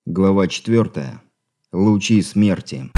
Глава 4. Лучи смерти.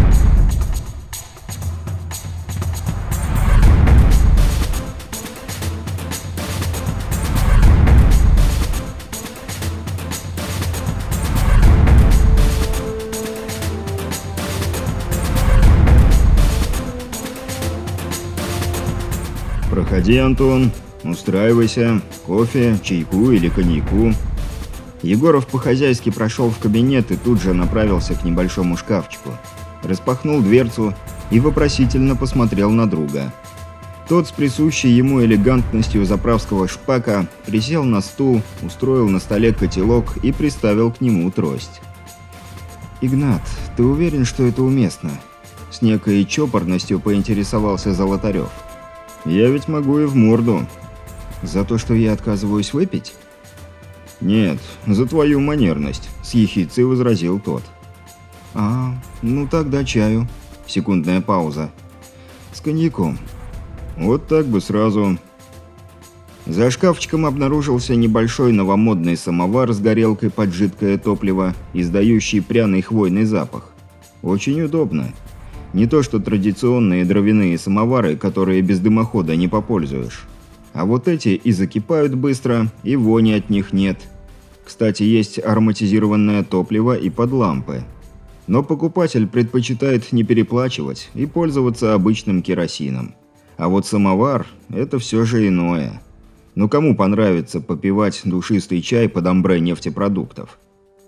«Проходи, Антон. Устраивайся. Кофе, чайку или коньяку». Егоров по-хозяйски прошел в кабинет и тут же направился к небольшому шкафчику. Распахнул дверцу и вопросительно посмотрел на друга. Тот с присущей ему элегантностью заправского шпака присел на стул, устроил на столе котелок и приставил к нему трость. «Игнат, ты уверен, что это уместно?» С некой чопорностью поинтересовался Золотарев. «Я ведь могу и в морду». «За то, что я отказываюсь выпить?» «Нет, за твою манерность», – с ехидцей возразил тот. Ну тогда чаю». Секундная пауза. «С коньяком». «Вот так бы сразу». За шкафчиком обнаружился небольшой новомодный самовар с горелкой под жидкое топливо, издающий пряный хвойный запах. Очень удобно. Не то что традиционные дровяные самовары, которые без дымохода не попользуешь. А вот эти и закипают быстро, и вони от них нет. Кстати, есть ароматизированное топливо и под лампы. Но покупатель предпочитает не переплачивать и пользоваться обычным керосином. А вот самовар – это все же иное. Ну кому понравится попивать душистый чай под амбре нефтепродуктов?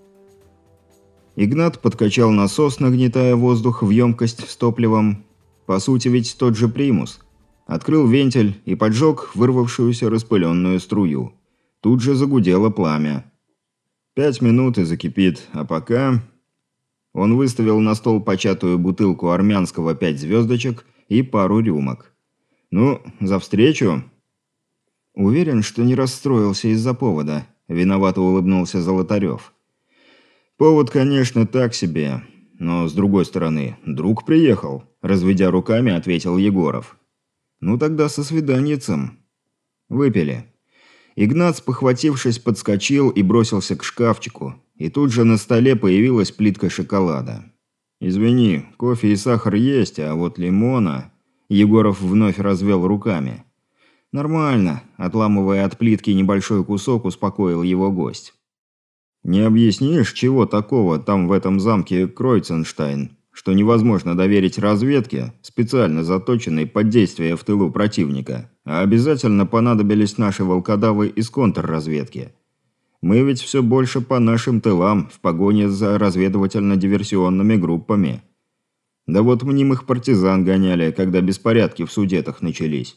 Игнат подкачал насос, нагнетая воздух в емкость с топливом. По сути ведь тот же примус. Открыл вентиль и поджег вырвавшуюся распыленную струю. Тут же загудело пламя. 5 минут и закипит, а пока... Он выставил на стол початую бутылку армянского 5 звездочек и пару рюмок. «Ну, за встречу?» «Уверен, что не расстроился из-за повода», – виновато улыбнулся Золотарев. «Повод, конечно, так себе, но, с другой стороны, друг приехал», – разведя руками, ответил Егоров. «Ну тогда со свиданиецем». Выпили. Игнат, спохватившись, подскочил и бросился к шкафчику. И тут же на столе появилась плитка шоколада. «Извини, кофе и сахар есть, а вот лимона...» Егоров вновь развел руками. «Нормально», – отламывая от плитки небольшой кусок, успокоил его гость. «Не объяснишь, чего такого там в этом замке Кройценштайн, что невозможно доверить разведке, специально заточенной под действие в тылу противника, а обязательно понадобились наши волкодавы из контрразведки. Мы ведь все больше по нашим тылам в погоне за разведывательно-диверсионными группами. Да вот мнимых партизан гоняли, когда беспорядки в Судетах начались».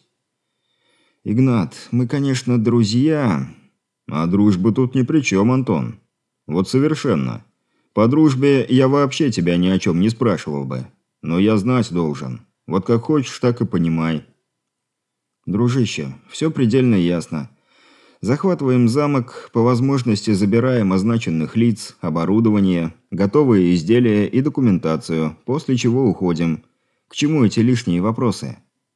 «Игнат, мы, конечно, друзья...» «А дружба тут ни при чем, Антон. Вот совершенно. По дружбе я вообще тебя ни о чем не спрашивал бы. Но я знать должен. Вот как хочешь, так и понимай». «Дружище, все предельно ясно. Захватываем замок, по возможности забираем означенных лиц, оборудование, готовые изделия и документацию, после чего уходим. К чему эти лишние вопросы?»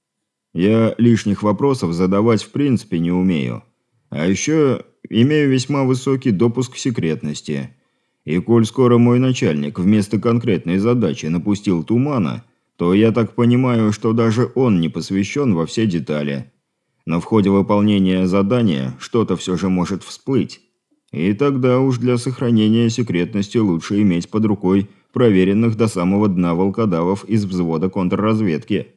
«Я лишних вопросов задавать в принципе не умею. А еще имею весьма высокий допуск к секретности. И коль скоро мой начальник вместо конкретной задачи напустил тумана, то я так понимаю, что даже он не посвящен во все детали. Но в ходе выполнения задания что-то все же может всплыть. И тогда уж для сохранения секретности лучше иметь под рукой проверенных до самого дна волкодавов из взвода контрразведки.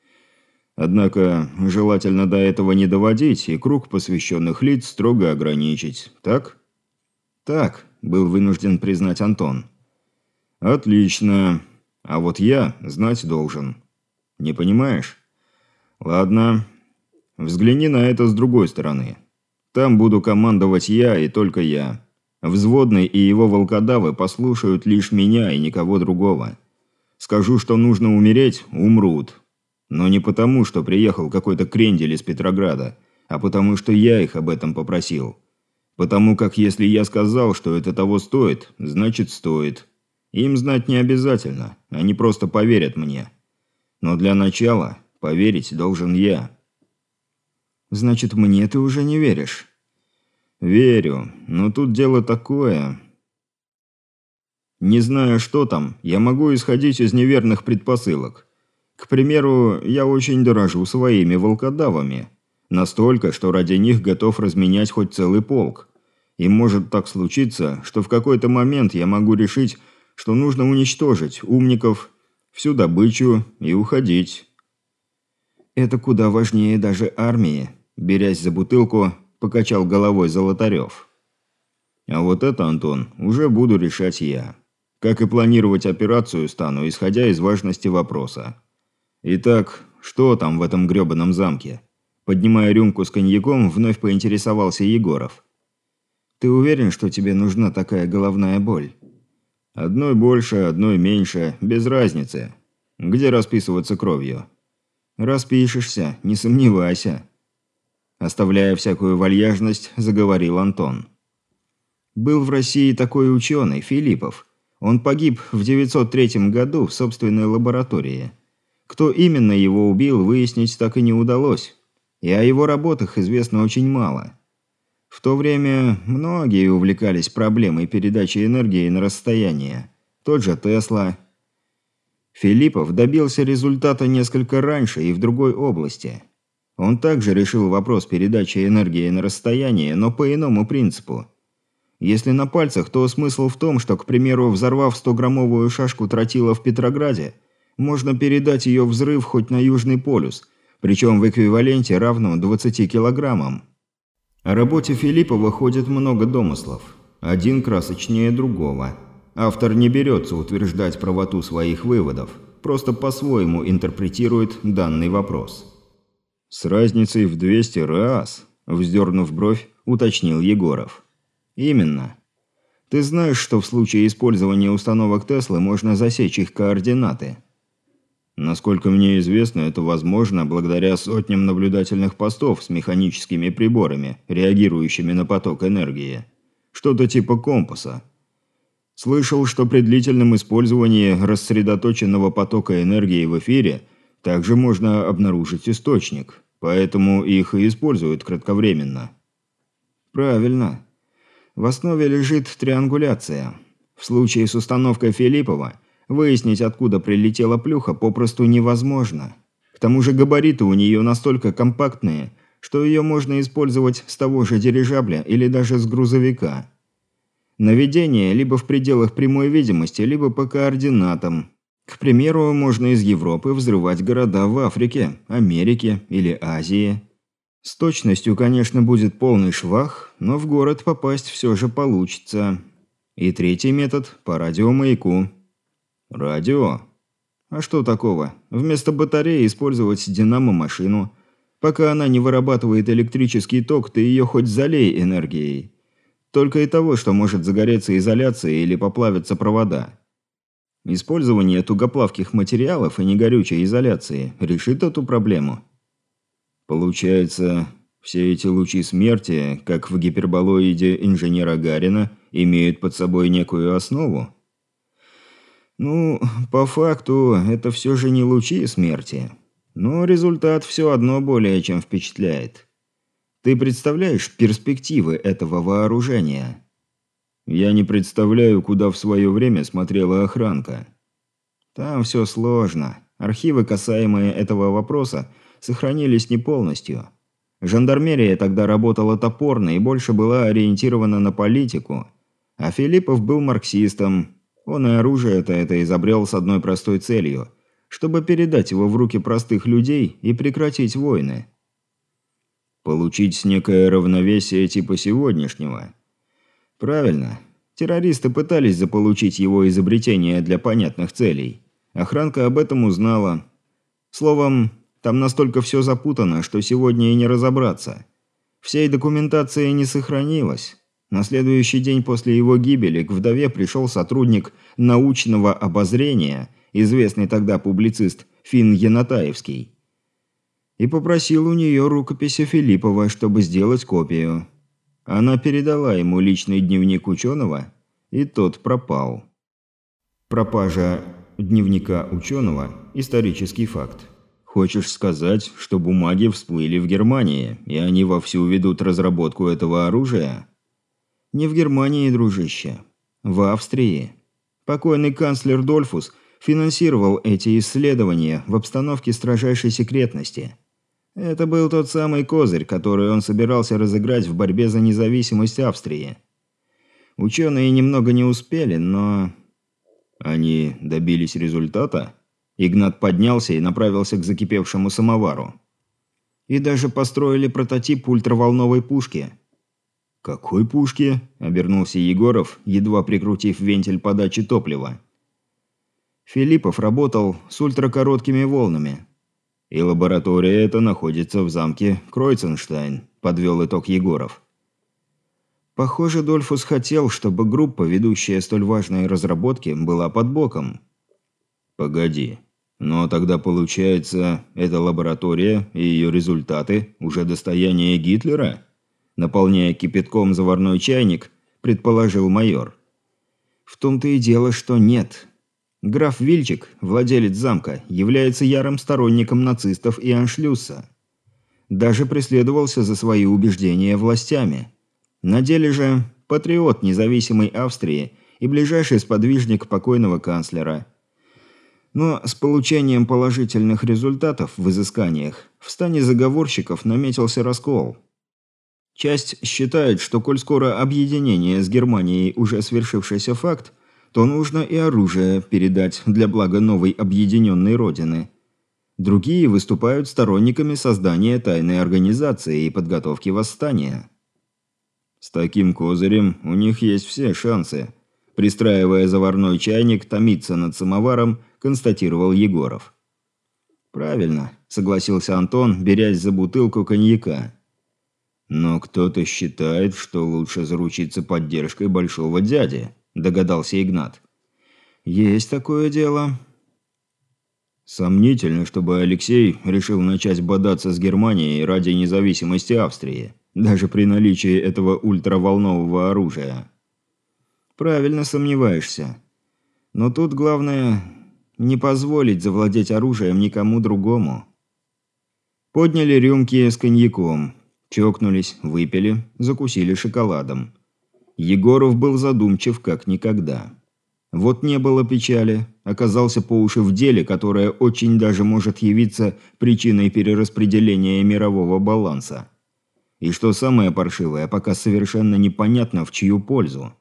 Однако желательно до этого не доводить и круг посвященных лиц строго ограничить, так?» «Так», – был вынужден признать Антон. «Отлично. А вот я знать должен. Не понимаешь? Ладно. Взгляни на это с другой стороны. Там буду командовать я и только я. Взводный и его волкодавы послушают лишь меня и никого другого. Скажу, что нужно умереть – умрут. Но не потому, что приехал какой-то крендель из Петрограда, а потому, что я их об этом попросил. Потому как если я сказал, что это того стоит, значит стоит. Им знать не обязательно, они просто поверят мне. Но для начала поверить должен я». «Значит, мне ты уже не веришь?» «Верю, но тут дело такое...» Не зная, что там, я могу исходить из неверных предпосылок. К примеру, я очень дорожу своими волкодавами. Настолько, что ради них готов разменять хоть целый полк. И может так случиться, что в какой-то момент я могу решить, что нужно уничтожить умников, всю добычу и уходить. Это куда важнее даже армии, берясь за бутылку, покачал головой Золотарев. А вот это, Антон, уже буду решать я. Как и планировать операцию стану, исходя из важности вопроса. Итак, что там в этом грёбаном замке? Поднимая рюмку с коньяком, вновь поинтересовался Егоров. Ты уверен, что тебе нужна такая головная боль? Одной больше, одной меньше, без разницы. Где расписываться кровью? Распишешься, не сомневайся. Оставляя всякую вальяжность, заговорил Антон. Был в России такой ученый, Филиппов. Он погиб в 903 году в собственной лаборатории. Кто именно его убил, выяснить так и не удалось. И о его работах известно очень мало. В то время многие увлекались проблемой передачи энергии на расстояние. Тот же Тесла. Филиппов добился результата несколько раньше и в другой области. Он также решил вопрос передачи энергии на расстояние, но по иному принципу. Если на пальцах, то смысл в том, что, к примеру, взорвав 100-граммовую шашку тротила в Петрограде, можно передать ее взрыв хоть на Южный полюс, причем в эквиваленте равном 20 килограммам. О работе Филиппова ходит много домыслов. Один красочнее другого. Автор не берется утверждать правоту своих выводов, просто по-своему интерпретирует данный вопрос. «С разницей в 200 раз», – вздернув бровь, уточнил Егоров. «Именно. Ты знаешь, что в случае использования установок Теслы можно засечь их координаты?» Насколько мне известно, это возможно благодаря сотням наблюдательных постов с механическими приборами, реагирующими на поток энергии. Что-то типа компаса. Слышал, что при длительном использовании рассредоточенного потока энергии в эфире также можно обнаружить источник, поэтому их и используют кратковременно. Правильно. В основе лежит триангуляция. В случае с установкой Филиппова выяснить, откуда прилетела плюха, попросту невозможно. К тому же габариты у нее настолько компактные, что ее можно использовать с того же дирижабля или даже с грузовика. Наведение либо в пределах прямой видимости, либо по координатам. К примеру, можно из Европы взрывать города в Африке, Америке или Азии. С точностью, конечно, будет полный швах, но в город попасть все же получится. И третий метод – по радиомаяку. Радио? А что такого? Вместо батареи использовать динамо-машину. Пока она не вырабатывает электрический ток, ты ее хоть залей энергией. Только и того, что может загореться изоляция или поплавиться провода. Использование тугоплавких материалов и негорючей изоляции решит эту проблему. Получается, все эти лучи смерти, как в гиперболоиде инженера Гарина, имеют под собой некую основу? Ну, по факту, это все же не лучи смерти. Но результат все одно более чем впечатляет. Ты представляешь перспективы этого вооружения? Я не представляю, куда в свое время смотрела охранка. Там все сложно. Архивы, касаемые этого вопроса, сохранились не полностью. Жандармерия тогда работала топорно и больше была ориентирована на политику. А Филиппов был марксистом. Он и оружие-то это изобрел с одной простой целью – чтобы передать его в руки простых людей и прекратить войны. Получить некое равновесие типа сегодняшнего. Правильно. Террористы пытались заполучить его изобретение для понятных целей. Охранка об этом узнала. Словом, там настолько все запутано, что сегодня и не разобраться. Всей документации не сохранилось. На следующий день после его гибели к вдове пришел сотрудник научного обозрения, известный тогда публицист Фinn Янатаевский, и попросил у нее рукописи Филиппова, чтобы сделать копию. Она передала ему личный дневник ученого, и тот пропал. Пропажа дневника ученого – исторический факт. Хочешь сказать, что бумаги всплыли в Германии, и они вовсю ведут разработку этого оружия? Не в Германии, дружище. В Австрии. Покойный канцлер Дольфус финансировал эти исследования в обстановке строжайшей секретности. Это был тот самый козырь, который он собирался разыграть в борьбе за независимость Австрии. Ученые немного не успели, но... Они добились результата? Игнат поднялся и направился к закипевшему самовару. И даже построили прототип ультраволновой пушки. «Какой пушки?» – обернулся Егоров, едва прикрутив вентиль подачи топлива. Филиппов работал с ультракороткими волнами. «И лаборатория эта находится в замке Кройценштайн», – подвел итог Егоров. Похоже, Дольфус хотел, чтобы группа, ведущая столь важные разработки, была под боком. «Погоди. Но тогда получается, эта лаборатория и ее результаты уже достояние Гитлера?» Наполняя кипятком заварной чайник, предположил майор. В том-то и дело, что нет. Граф Вильчик, владелец замка, является ярым сторонником нацистов и аншлюса. Даже преследовался за свои убеждения властями. На деле же патриот независимой Австрии и ближайший сподвижник покойного канцлера. Но с получением положительных результатов в изысканиях в стане заговорщиков наметился раскол. Часть считает, что коль скоро объединение с Германией уже свершившийся факт, то нужно и оружие передать для блага новой объединенной родины. Другие выступают сторонниками создания тайной организации и подготовки восстания. С таким козырем у них есть все шансы. Пристраивая заварной чайник, томиться над самоваром, констатировал Егоров. «Правильно», – согласился Антон, берясь за бутылку коньяка. «Но кто-то считает, что лучше заручиться поддержкой большого дяди», – догадался Игнат. «Есть такое дело». Сомнительно, чтобы Алексей решил начать бодаться с Германией ради независимости Австрии, даже при наличии этого ультраволнового оружия. «Правильно сомневаешься. Но тут главное – не позволить завладеть оружием никому другому». Подняли рюмки с коньяком. Чокнулись, выпили, закусили шоколадом. Егоров был задумчив как никогда. Вот не было печали, оказался по уши в деле, которое очень даже может явиться причиной перераспределения мирового баланса. И что самое паршивое, пока совершенно непонятно в чью пользу.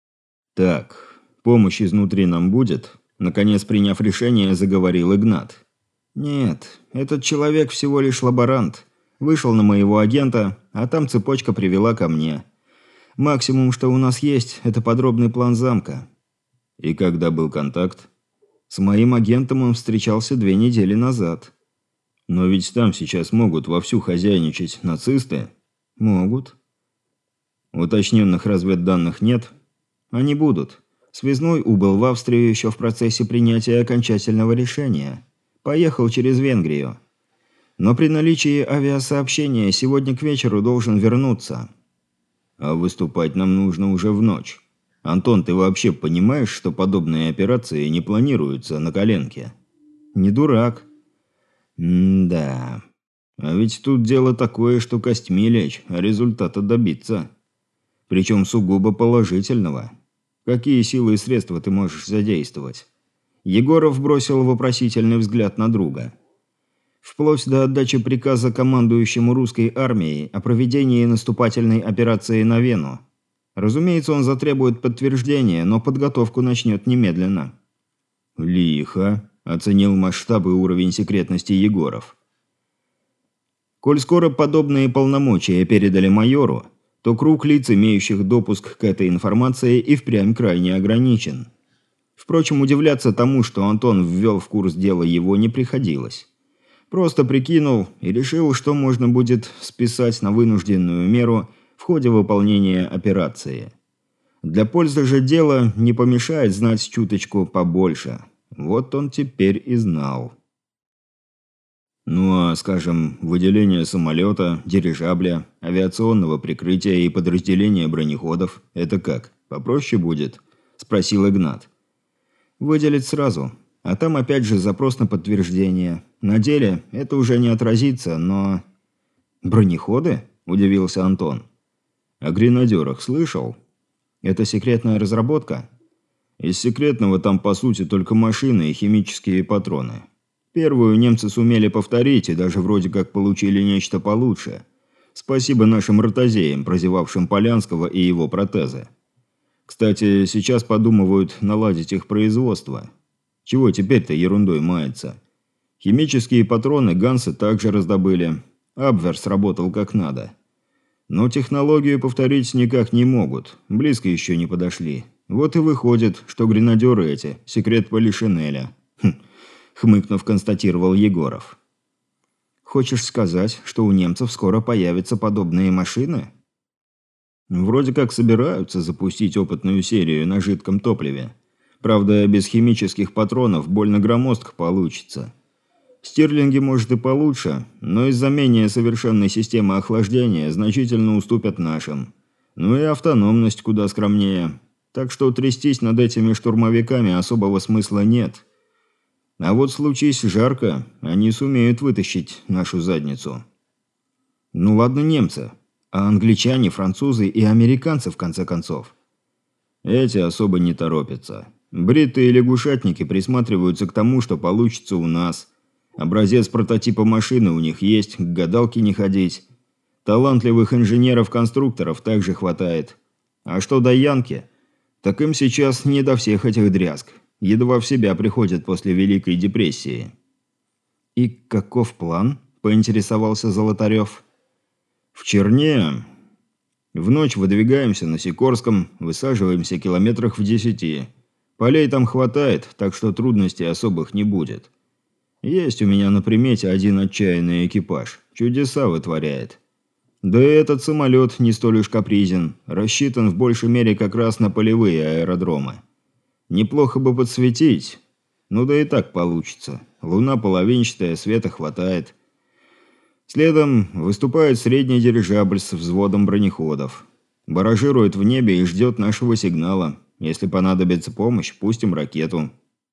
«Так, помощь изнутри нам будет?» Наконец, приняв решение, заговорил Игнат. «Нет, этот человек всего лишь лаборант. Вышел на моего агента, а там цепочка привела ко мне. Максимум, что у нас есть, это подробный план замка». «И когда был контакт?» «С моим агентом он встречался 2 недели назад». «Но ведь там сейчас могут вовсю хозяйничать нацисты». «Могут». «Уточненных разведданных нет?» «Они будут. Связной убыл в Австрию еще в процессе принятия окончательного решения. Поехал через Венгрию. Но при наличии авиасообщения сегодня к вечеру должен вернуться». «А выступать нам нужно уже в ночь. Антон, ты вообще понимаешь, что подобные операции не планируются на коленке?» «Не дурак». «Да. А ведь тут дело такое, что костьми лечь, а результата добиться. Причем сугубо положительного. Какие силы и средства ты можешь задействовать?» Егоров бросил вопросительный взгляд на друга. «Вплоть до отдачи приказа командующему русской армией о проведении наступательной операции на Вену. Разумеется, он затребует подтверждения, но подготовку начнет немедленно». «Лихо», – оценил масштаб и уровень секретности Егоров. Коль скоро подобные полномочия передали майору, то круг лиц, имеющих допуск к этой информации, и впрямь крайне ограничен. Впрочем, удивляться тому, что Антон ввел в курс дела, его не приходилось. Просто прикинул и решил, что можно будет списать на вынужденную меру в ходе выполнения операции. Для пользы же дела не помешает знать чуточку побольше. Вот он теперь и знал. Ну а, скажем, выделение самолета, дирижабля, авиационного прикрытия и подразделения бронеходов – это как, попроще будет? – спросил Игнат. «Выделить сразу. А там опять же запрос на подтверждение. На деле это уже не отразится, но...» «Бронеходы?» – удивился Антон. «О гренадерах слышал? Это секретная разработка?» Из секретного там, по сути, только машины и химические патроны. Первую немцы сумели повторить и даже вроде как получили нечто получше. Спасибо нашим ротозеям, прозевавшим Полянского и его протезы. Кстати, сейчас подумывают наладить их производство. Чего теперь-то ерундой мается? Химические патроны гансы также раздобыли. Абвер сработал как надо. Но технологию повторить никак не могут. Близко еще не подошли. Вот и выходит, что гренадеры эти – секрет Полишинеля. Хмыкнув, констатировал Егоров. Хочешь сказать, что у немцев скоро появятся подобные машины? Вроде как собираются запустить опытную серию на жидком топливе. Правда, без химических патронов больно громоздко получится. Стирлинги, может, и получше, но из-за менее совершенной системы охлаждения значительно уступят нашим. Ну и автономность куда скромнее. Так что трястись над этими штурмовиками особого смысла нет. А вот случись жарко, они сумеют вытащить нашу задницу. Ну ладно, немцы. А англичане, французы и американцы, в конце концов? Эти особо не торопятся. Бритые лягушатники присматриваются к тому, что получится у нас. Образец прототипа машины у них есть, к гадалке не ходить. Талантливых инженеров-конструкторов также хватает. А что до Янки, так им сейчас не до всех этих дрязг. Едва в себя приходят после Великой депрессии. «И каков план?» – поинтересовался Золотарев. «В Черне. В ночь выдвигаемся на Сикорском, высаживаемся километрах в 10. Полей там хватает, так что трудностей особых не будет. Есть у меня на примете один отчаянный экипаж. Чудеса вытворяет. Да и этот самолет не столь уж капризен. Рассчитан в большей мере как раз на полевые аэродромы. Неплохо бы подсветить. Ну да и так получится. Луна половинчатая, света хватает. Следом выступает средний дирижабль с взводом бронеходов. Баражирует в небе и ждет нашего сигнала. Если понадобится помощь, пустим ракету».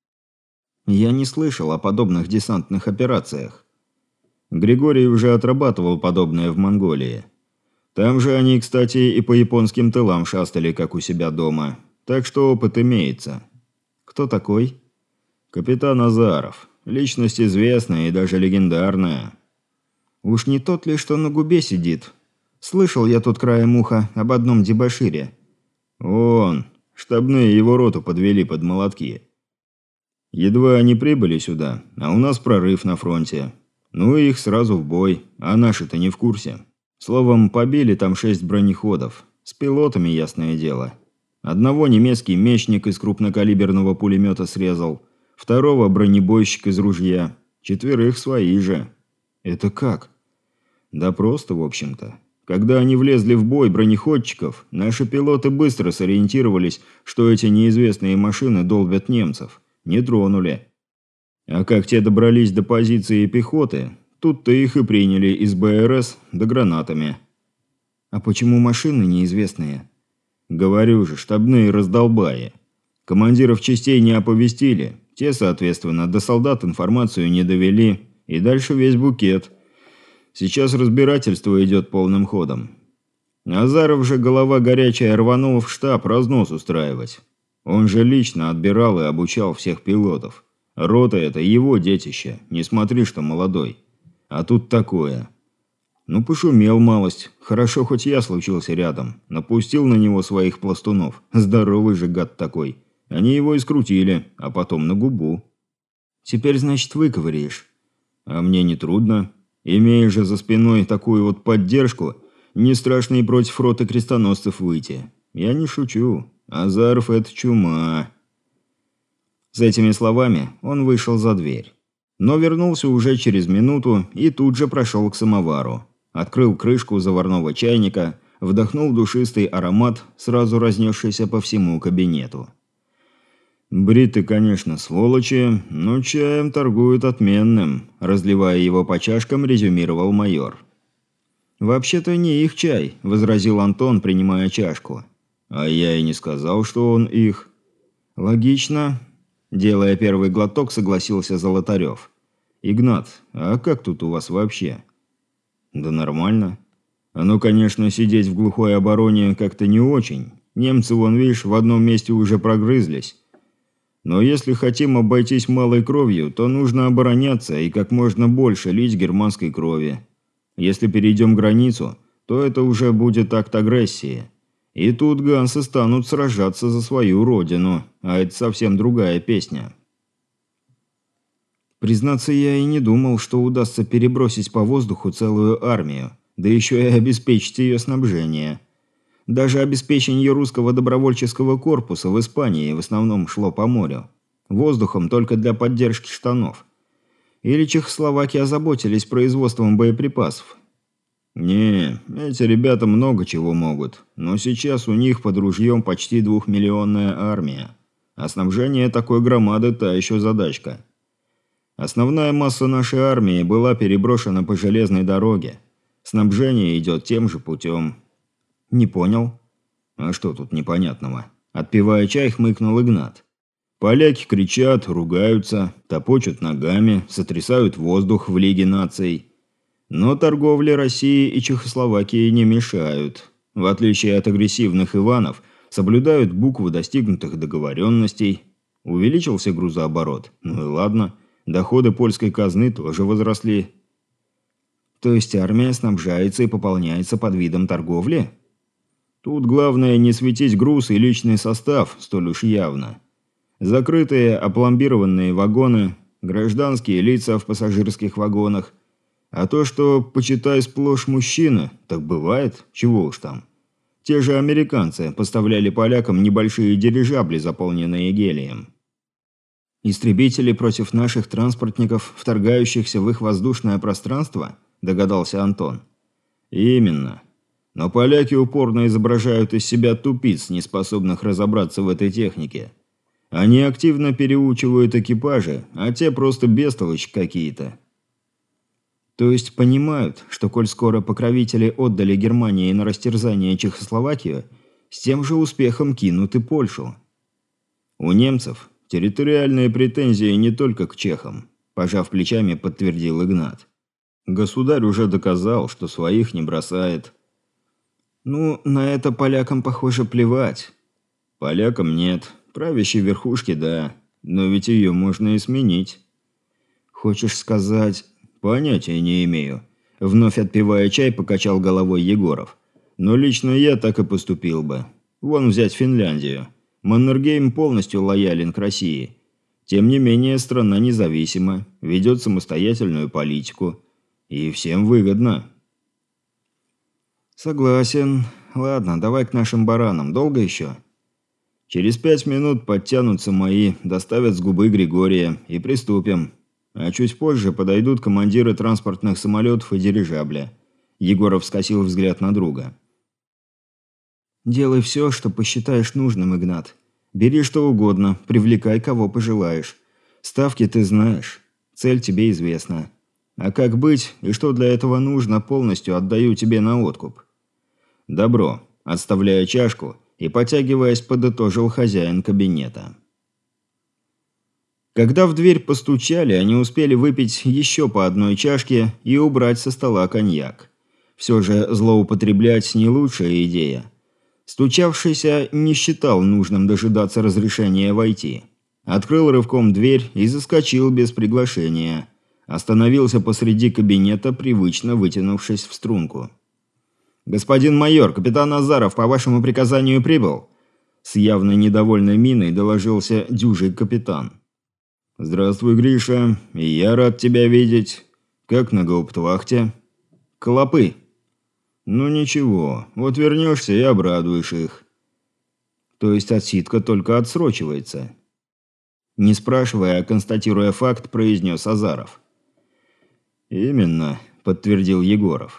Я не слышал о подобных десантных операциях. Григорий уже отрабатывал подобное в Монголии. Там же они, кстати, и по японским тылам шастали, как у себя дома. Так что опыт имеется. Кто такой? Капитан Азаров. Личность известная и даже легендарная. Уж не тот ли, что на губе сидит? Слышал я тут краем уха об одном дебошире. Он. Штабные его роту подвели под молотки. Едва они прибыли сюда, а у нас прорыв на фронте. Ну и их сразу в бой, а наши-то не в курсе. Словом, побили там 6 бронеходов. С пилотами, ясное дело. Одного немецкий мечник из крупнокалиберного пулемета срезал, второго бронебойщик из ружья, 4 свои же. Это как? Да просто, в общем-то. Когда они влезли в бой бронеходчиков, наши пилоты быстро сориентировались, что эти неизвестные машины долбят немцев. Не тронули. А как те добрались до позиции пехоты, тут-то их и приняли из БРС да гранатами. А почему машины неизвестные? Говорю же, штабные раздолбаи. Командиров частей не оповестили, те, соответственно, до солдат информацию не довели, и дальше весь букет. Сейчас разбирательство идет полным ходом. Азаров же, голова горячая, рванул в штаб разнос устраивать. Он же лично отбирал и обучал всех пилотов. Рота – это его детище, не смотри, что молодой. А тут такое. Ну, пошумел малость. Хорошо, хоть я случился рядом. Напустил на него своих пластунов. Здоровый же гад такой. Они его и скрутили, а потом на губу. Теперь, значит, выковыряешь. А мне не трудно. Имея же за спиной такую вот поддержку, не страшно и против роты крестоносцев выйти. Я не шучу. Азаров – это чума. С этими словами он вышел за дверь. Но вернулся уже через минуту и тут же прошел к самовару. Открыл крышку заварного чайника, вдохнул душистый аромат, сразу разнесшийся по всему кабинету. «Бриты, конечно, сволочи, но чаем торгуют отменным», – разливая его по чашкам, резюмировал майор. «Вообще-то не их чай», – возразил Антон, принимая чашку. «А я и не сказал, что он их». «Логично». Делая первый глоток, согласился Золотарев. «Игнат, а как тут у вас вообще?» «Да нормально. Ну, конечно, сидеть в глухой обороне как-то не очень. Немцы, вон, видишь, в одном месте уже прогрызлись. Но если хотим обойтись малой кровью, то нужно обороняться и как можно больше лить германской крови. Если перейдем границу, то это уже будет акт агрессии. И тут гансы станут сражаться за свою родину, а это совсем другая песня. Признаться, я и не думал, что удастся перебросить по воздуху целую армию, да еще и обеспечить ее снабжение. Даже обеспечение русского добровольческого корпуса в Испании в основном шло по морю. Воздухом только для поддержки штанов. Или чехословаки озаботились производством боеприпасов? Не, эти ребята много чего могут, но сейчас у них под ружьем почти 2-миллионная армия. А снабжение такой громады – та еще задачка. Основная масса нашей армии была переброшена по железной дороге. Снабжение идет тем же путем. Не понял. А что тут непонятного? Отпивая чай, хмыкнул Игнат. Поляки кричат, ругаются, топочут ногами, сотрясают воздух в Лиге наций. Но торговле России и Чехословакии не мешают. В отличие от агрессивных Иванов, соблюдают букву достигнутых договоренностей. Увеличился грузооборот. Ну и ладно. Доходы польской казны тоже возросли. То есть армия снабжается и пополняется под видом торговли? Тут главное не светить груз и личный состав столь уж явно. Закрытые опломбированные вагоны, гражданские лица в пассажирских вагонах. А то, что, почитай, сплошь мужчины, так бывает, чего уж там. Те же американцы поставляли полякам небольшие дирижабли, заполненные гелием. «Истребители против наших транспортников, вторгающихся в их воздушное пространство?» – догадался Антон. «Именно. Но поляки упорно изображают из себя тупиц, неспособных разобраться в этой технике. Они активно переучивают экипажи, а те просто бестолочь какие-то». То есть понимают, что коль скоро покровители отдали Германии на растерзание Чехословакию, с тем же успехом кинут и Польшу. У немцев территориальные претензии не только к чехам, пожав плечами, подтвердил Игнат. Государь уже доказал, что своих не бросает. Ну, на это полякам, похоже, плевать. Полякам нет, правящей верхушке да, но ведь ее можно и сменить. Хочешь сказать... «Понятия не имею». Вновь отпивая чай, покачал головой Егоров. «Но лично я так и поступил бы. Вон взять Финляндию. Маннергейм полностью лоялен к России. Тем не менее, страна независима, ведет самостоятельную политику. И всем выгодно». «Согласен. Ладно, давай к нашим баранам. Долго еще?» «Через 5 минут подтянутся мои, доставят с губы Григория и приступим. А чуть позже подойдут командиры транспортных самолетов и дирижабля». Егоров скосил взгляд на друга. «Делай все, что посчитаешь нужным, Игнат. Бери что угодно, привлекай кого пожелаешь. Ставки ты знаешь, цель тебе известна. А как быть и что для этого нужно, полностью отдаю тебе на откуп». «Добро», – отставляя чашку и потягиваясь, подытожил хозяин кабинета. Когда в дверь постучали, они успели выпить еще по одной чашке и убрать со стола коньяк. Все же злоупотреблять не лучшая идея. Стучавшийся не считал нужным дожидаться разрешения войти. Открыл рывком дверь и заскочил без приглашения. Остановился посреди кабинета, привычно вытянувшись в струнку. «Господин майор, капитан Азаров по вашему приказанию прибыл?» С явно недовольной миной доложился дюжий капитан. «Здравствуй, Гриша. И я рад тебя видеть. Как на гауптвахте?» «Клопы». «Ну ничего, вот вернешься и обрадуешь их». «То есть отсидка только отсрочивается?» Не спрашивая, а констатируя факт, произнес Азаров. «Именно», – подтвердил Егоров.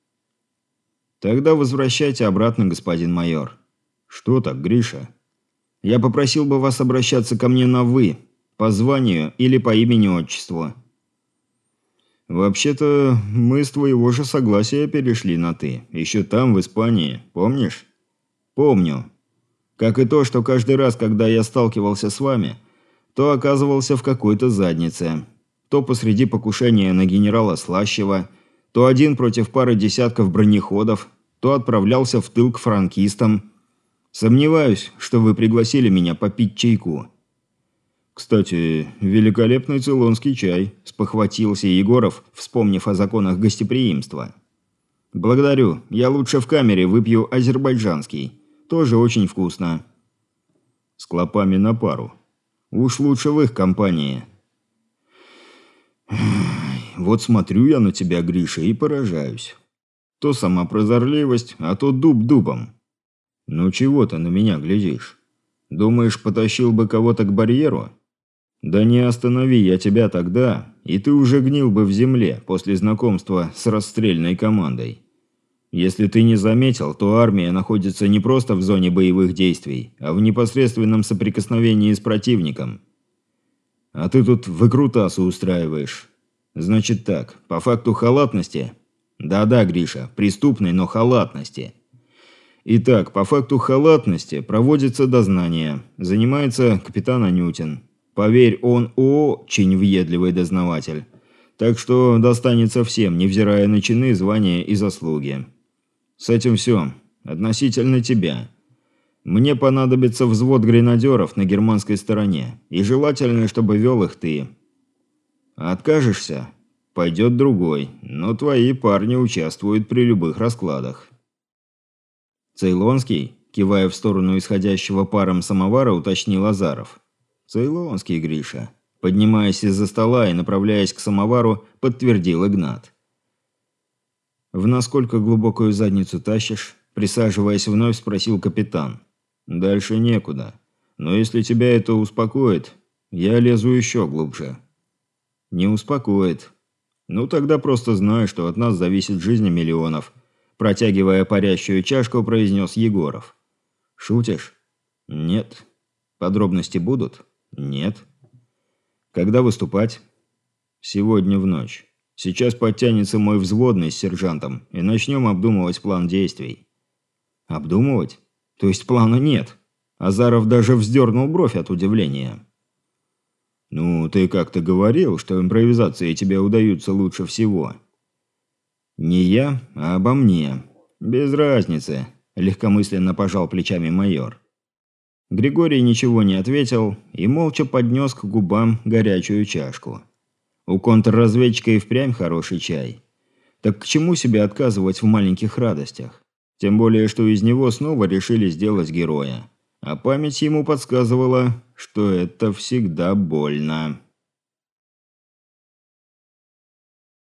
«Тогда возвращайте обратно, господин майор». «Что так, Гриша?» «Я попросил бы вас обращаться ко мне на «вы». По званию или по имени-отчеству?» «Вообще-то, мы с твоего же согласия перешли на «ты». Еще там, в Испании. Помнишь?» «Помню. Как и то, что каждый раз, когда я сталкивался с вами, то оказывался в какой-то заднице. То посреди покушения на генерала Слащева, то один против пары десятков бронеходов, то отправлялся в тыл к франкистам. Сомневаюсь, что вы пригласили меня попить чайку». «Кстати, великолепный цейлонский чай», – спохватился Егоров, вспомнив о законах гостеприимства. «Благодарю. Я лучше в камере выпью азербайджанский. Тоже очень вкусно». «С клопами на пару. Уж лучше в их компании». «Вот смотрю я на тебя, Гриша, и поражаюсь. То сама прозорливость, а то дуб дубом. Ну чего ты на меня глядишь? Думаешь, потащил бы кого-то к барьеру? Да не останови я тебя тогда, и ты уже гнил бы в земле после знакомства с расстрельной командой. Если ты не заметил, то армия находится не просто в зоне боевых действий, а в непосредственном соприкосновении с противником. А ты тут выкрутасы устраиваешь. Значит так, по факту халатности... Да-да, Гриша, преступной, но халатности. Итак, по факту халатности проводится дознание. Занимается капитан Анютин. Поверь, он очень въедливый дознаватель. Так что достанется всем, невзирая на чины, звания и заслуги. С этим все. Относительно тебя. Мне понадобится взвод гренадеров на германской стороне. И желательно, чтобы вел их ты. Откажешься? Пойдет другой, но твои парни участвуют при любых раскладах. «Цейлонский?» – кивая в сторону исходящего паром самовара, уточнил Азаров. «Цейлонский, Гриша». Поднимаясь из-за стола и направляясь к самовару, подтвердил Игнат. «В насколько глубокую задницу тащишь?» – присаживаясь вновь, спросил капитан. «Дальше некуда. Но если тебя это успокоит, я лезу еще глубже». «Не успокоит. Ну тогда просто знай, что от нас зависит жизнь миллионов», – протягивая парящую чашку, произнес Егоров. «Шутишь?» «Нет». «Подробности будут?» «Нет». «Когда выступать?» «Сегодня в ночь. Сейчас подтянется мой взводный с сержантом, и начнем обдумывать план действий». «Обдумывать? То есть плана нет?» Азаров даже вздернул бровь от удивления. «Ну, ты как-то говорил, что импровизации тебе удаются лучше всего». «Не я, а обо мне. Без разницы», – легкомысленно пожал плечами майор. Григорий ничего не ответил и молча поднес к губам горячую чашку. У контрразведчика и впрямь хороший чай. Так к чему себе отказывать в маленьких радостях? Тем более, что из него снова решили сделать героя. А память ему подсказывала, что это всегда больно.